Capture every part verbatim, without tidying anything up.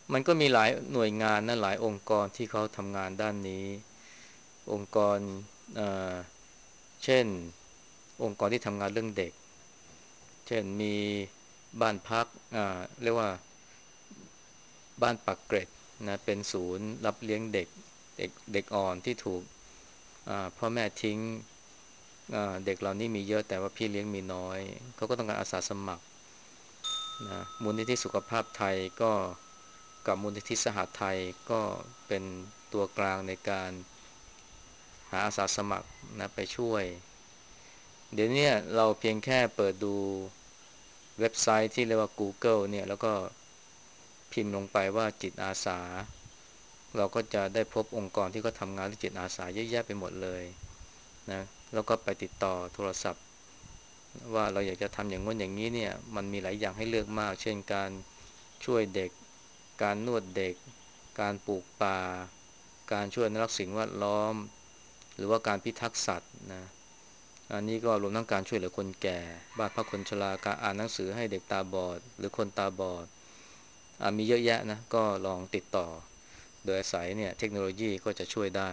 มันก็มีหลายหน่วยงานนะหลายองค์กรที่เขาทำงานด้านนี้องค์กรเอ่อเช่นองค์กรที่ทำงานเรื่องเด็กเช่นมีบ้านพักอ่าเรียกว่าบ้านปักเกร็ดนะเป็นศูนย์รับเลี้ยงเด็กเด็กเด็กอ่อนที่ถูกอ่าพ่อแม่ทิ้งอ่าเด็กเหล่านี้มีเยอะแต่ว่าพี่เลี้ยงมีน้อยเขาก็ต้องการอาสาสมัครนะมูลนิธิสุขภาพไทยก็กับมูลนิธิสหไทยก็เป็นตัวกลางในการหาอาสาสมัครนะไปช่วยเดี๋ยวนี้เราเพียงแค่เปิดดูเว็บไซต์ที่เรียกว่า Google เนี่ยแล้วก็พิมพ์ลงไปว่าจิตอาสาเราก็จะได้พบองค์กรที่เขาทำงานเรื่องจิตอาสาเยอะแยะไปหมดเลยนะแล้วก็ไปติดต่อโทรศัพท์ว่าเราอยากจะทำอย่างง้นอย่างนี้เนี่ยมันมีหลายอย่างให้เลือกมากเช่นการช่วยเด็กการนวดเด็กการปลูกป่าการช่วยอนุรักษ์สิ่งแวดล้อมหรือว่าการพิทักษ์สัตว์นะอันนี้ก็รวมทั้งการช่วยเหลือคนแก่บ้านพักคนชราการอ่านหนังสือให้เด็กตาบอดหรือคนตาบอดอ่ามีเยอะแยะนะก็ลองติดต่อโดยอาศัยเนี่ยเทคโนโลยีก็จะช่วยได้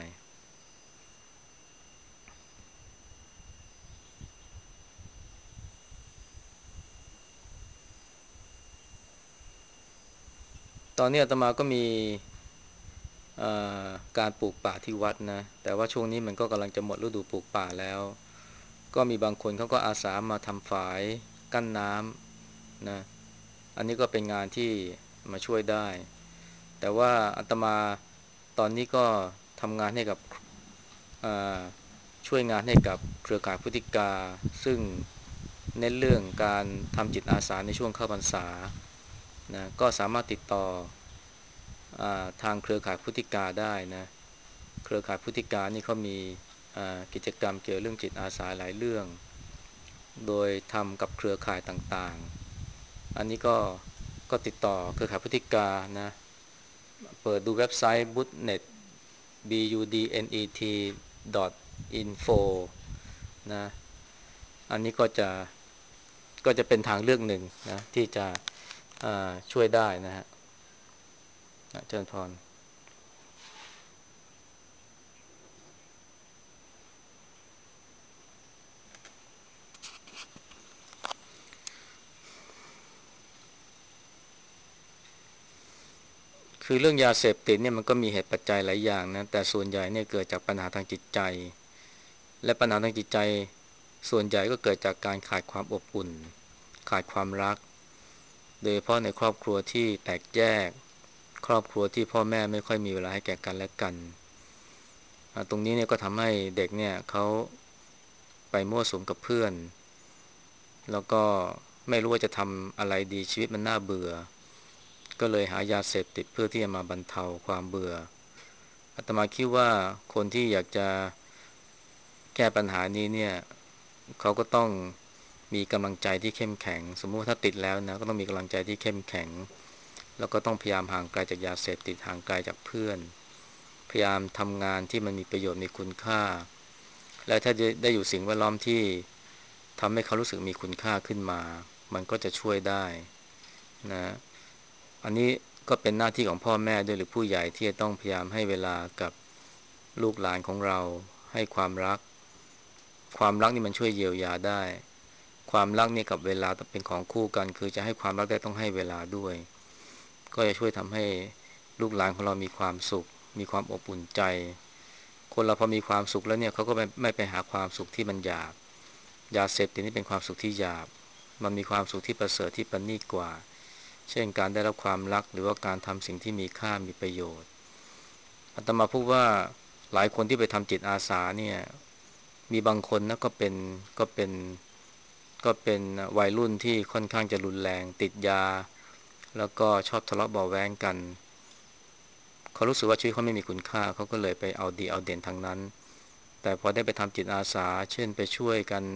ตอนนี้อาตมาก็มีเอ่อการปลูกป่าที่วัดนะแต่ว่าช่วงนี้มันก็กำลังจะหมดฤดูปลูกป่าแล้วก็มีบางคนเขาก็อาสามาทำฝายกั้นน้ำนะอันนี้ก็เป็นงานที่มาช่วยได้แต่ว่าอาตมาตอนนี้ก็ทำงานให้กับอ่าช่วยงานให้กับเครือข่ายพุทธิกาซึ่งเน้นเรื่องการทำจิตอาสาในช่วงเข้าพรรษานะก็สามารถติดต่ออาทางเครือข่ายพุทธิกาได้นะเครือข่ายพุทธิกานี่เขามีอ่ากิจกรรมเกี่ยวเรื่องจิตอาสาหลายเรื่องโดยทำกับเครือข่ายต่างๆอันนี้ก็ก็ติดต่อเครือข่ายพุทธิกานะเปิดดูเว็บไซต์ budnet budnet info นะอันนี้ก็จะก็จะเป็นทางเลือกหนึ่งนะที่จะช่วยได้นะฮะเชิญพรคือเรื่องยาเสพติดเนี่ยมันก็มีเหตุปัจจัยหลายอย่างนะแต่ส่วนใหญ่เนี่ยเกิดจากปัญหาทางจิตใจและปัญหาทางจิตใจส่วนใหญ่ก็เกิดจากการขาดความอบอุ่นขาดความรักโดยเฉพาะในครอบครัวที่แตกแยกครอบครัวที่พ่อแม่ไม่ค่อยมีเวลาให้แก่กันและกันตรงนี้เนี่ยก็ทำให้เด็กเนี่ยเขาไปมั่วสุมกับเพื่อนแล้วก็ไม่รู้ว่าจะทำอะไรดีชีวิตมันน่าเบื่อก็เลยหายาเสพติดเพื่อที่จะมาบรรเทาความเบื่ออาตมาคิดว่าคนที่อยากจะแก้ปัญหานี้เนี่ยเขาก็ต้องมีกำลังใจที่เข้มแข็งสมมุติว่าถ้าติดแล้วนะก็ต้องมีกำลังใจที่เข้มแข็งแล้วก็ต้องพยายามห่างไกลจากยาเสพติดห่างไกลจากเพื่อนพยายามทำงานที่มันมีประโยชน์มีคุณค่าและถ้าได้อยู่สิ่งแวดล้อมที่ทำให้เขารู้สึกมีคุณค่าขึ้นมามันก็จะช่วยได้นะอันนี้ก็เป็นหน้าที่ของพ่อแม่ด้วยหรือผู้ใหญ่ที่จะต้องพยายามให้เวลากับลูกหลานของเราให้ความรักความรักนี่มันช่วยเยียวยาได้ความรักเนี่ยกับเวลาต้องเป็นของคู่กันคือจะให้ความรักได้ต้องให้เวลาด้วยก็จะช่วยทำให้ลูกหลานของเรามีความสุขมีความอบอุ่นใจคนเราพอมีความสุขแล้วเนี่ยเขาก็ไม่ไม่ไปหาความสุขที่มันหยาบยาเสพติดนี่เป็นความสุขที่หยาบมันมีความสุขที่ประเสริฐที่ประณีตกว่าเช่นการได้รับความรักหรือว่าการทำสิ่งที่มีค่ามีประโยชน์อาตมาพูดว่าหลายคนที่ไปทำจิตอาสาเนี่ยมีบางคนนะก็เป็นก็เป็นก็เป็นวัยรุ่นที่ค่อนข้างจะรุนแรงติดยาแล้วก็ชอบทะเลาะเบาะแว้งกันเขารู้สึกว่าชีวิตเขาไม่มีคุณค่าเขาก็เลยไปเอาดีเอาเด่นทางนั้นแต่พอได้ไปทำจิตอาสาเช่นไปช่วยกัน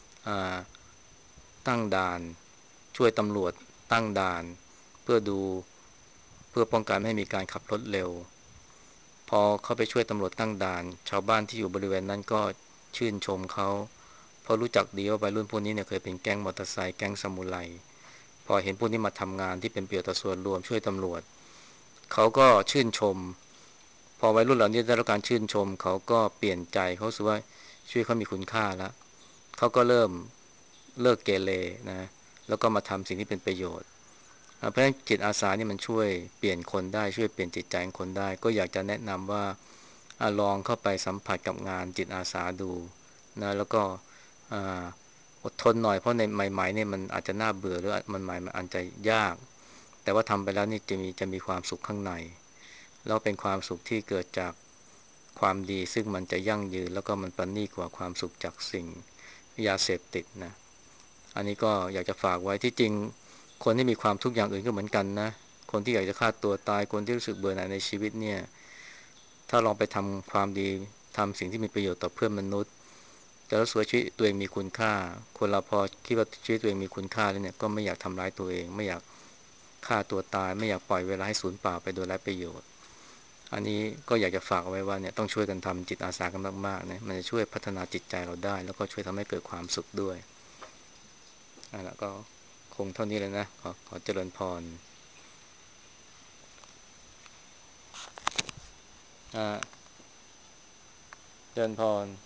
ตั้งด่านช่วยตำรวจตั้งด่านเพื่อดูเพื่อป้องกันไม่ให้มีการขับรถเร็วพอเขาไปช่วยตำรวจตั้งด่านชาวบ้านที่อยู่บริเวณนั้นก็ชื่นชมเขาเพราะรู้จักดีว่าวัยรุ่นพวกนี้เนี่ยเคยเป็นแก๊งมอเตอร์ไซค์แก๊งซามูไรพอเห็นพวกนี้มาทำงานที่เป็นประโยชน์ต่อส่วนรวมช่วยตำรวจเขาก็ชื่นชมพอวัยรุ่นเหล่านี้ได้รับการชื่นชมเขาก็เปลี่ยนใจเขารู้สึกว่าชีวิตเขามีคุณค่าแล้วเขาก็เริ่มเลิกเกเรนะแล้วก็มาทำสิ่งที่เป็นประโยชน์เพราะฉะนั้นจิตอาสานี่มันช่วยเปลี่ยนคนได้ช่วยเปลี่ยนจิตใจของคนได้ก็อยากจะแนะนำว่าอะลองเข้าไปสัมผัสกับงานจิตอาสาดูนะแล้วก็อ่าอดทนหน่อยเพราะในใหม่ๆเนี่ยมันอาจจะน่าเบื่อหรือมันใหม่มันอาจจะยากแต่ว่าทำไปแล้วนี่จะมีจะมีความสุขข้างในแล้วเป็นความสุขที่เกิดจากความดีซึ่งมันจะยั่งยืนแล้วก็มันประณีตกว่าความสุขจากสิ่งยาเสพติดนะอันนี้ก็อยากจะฝากไว้ที่จริงคนที่มีความทุกข์อย่างอื่นก็เหมือนกันนะคนที่อยากจะฆ่าตัวตายคนที่รู้สึกเบื่อหน่ายในชีวิตเนี่ยถ้าลองไปทำความดีทำสิ่งที่มีประโยชน์ต่อเพื่อนมนุษย์จะรู้สึกว่าชีวิตตัวเองมีคุณค่าคนเราพอคิดว่าชีวิตตัวเองมีคุณค่าแล้วเนี่ยก็ไม่อยากทำร้ายตัวเองไม่อยากฆ่าตัวตายไม่อยากปล่อยเวลาให้สูญเปล่าไปโดยไร้ประโยชน์อันนี้ก็อยากจะฝากเอาไว้ว่าเนี่ยต้องช่วยกันทำจิตอาสากันมากๆนะมันจะช่วยพัฒนาจิตใจเราได้แล้วก็ช่วยทำให้เกิดความสุขด้วยอ่ะแล้วก็คงเท่านี้เลยนะขอขอเจริญพรอ่าเจริญพร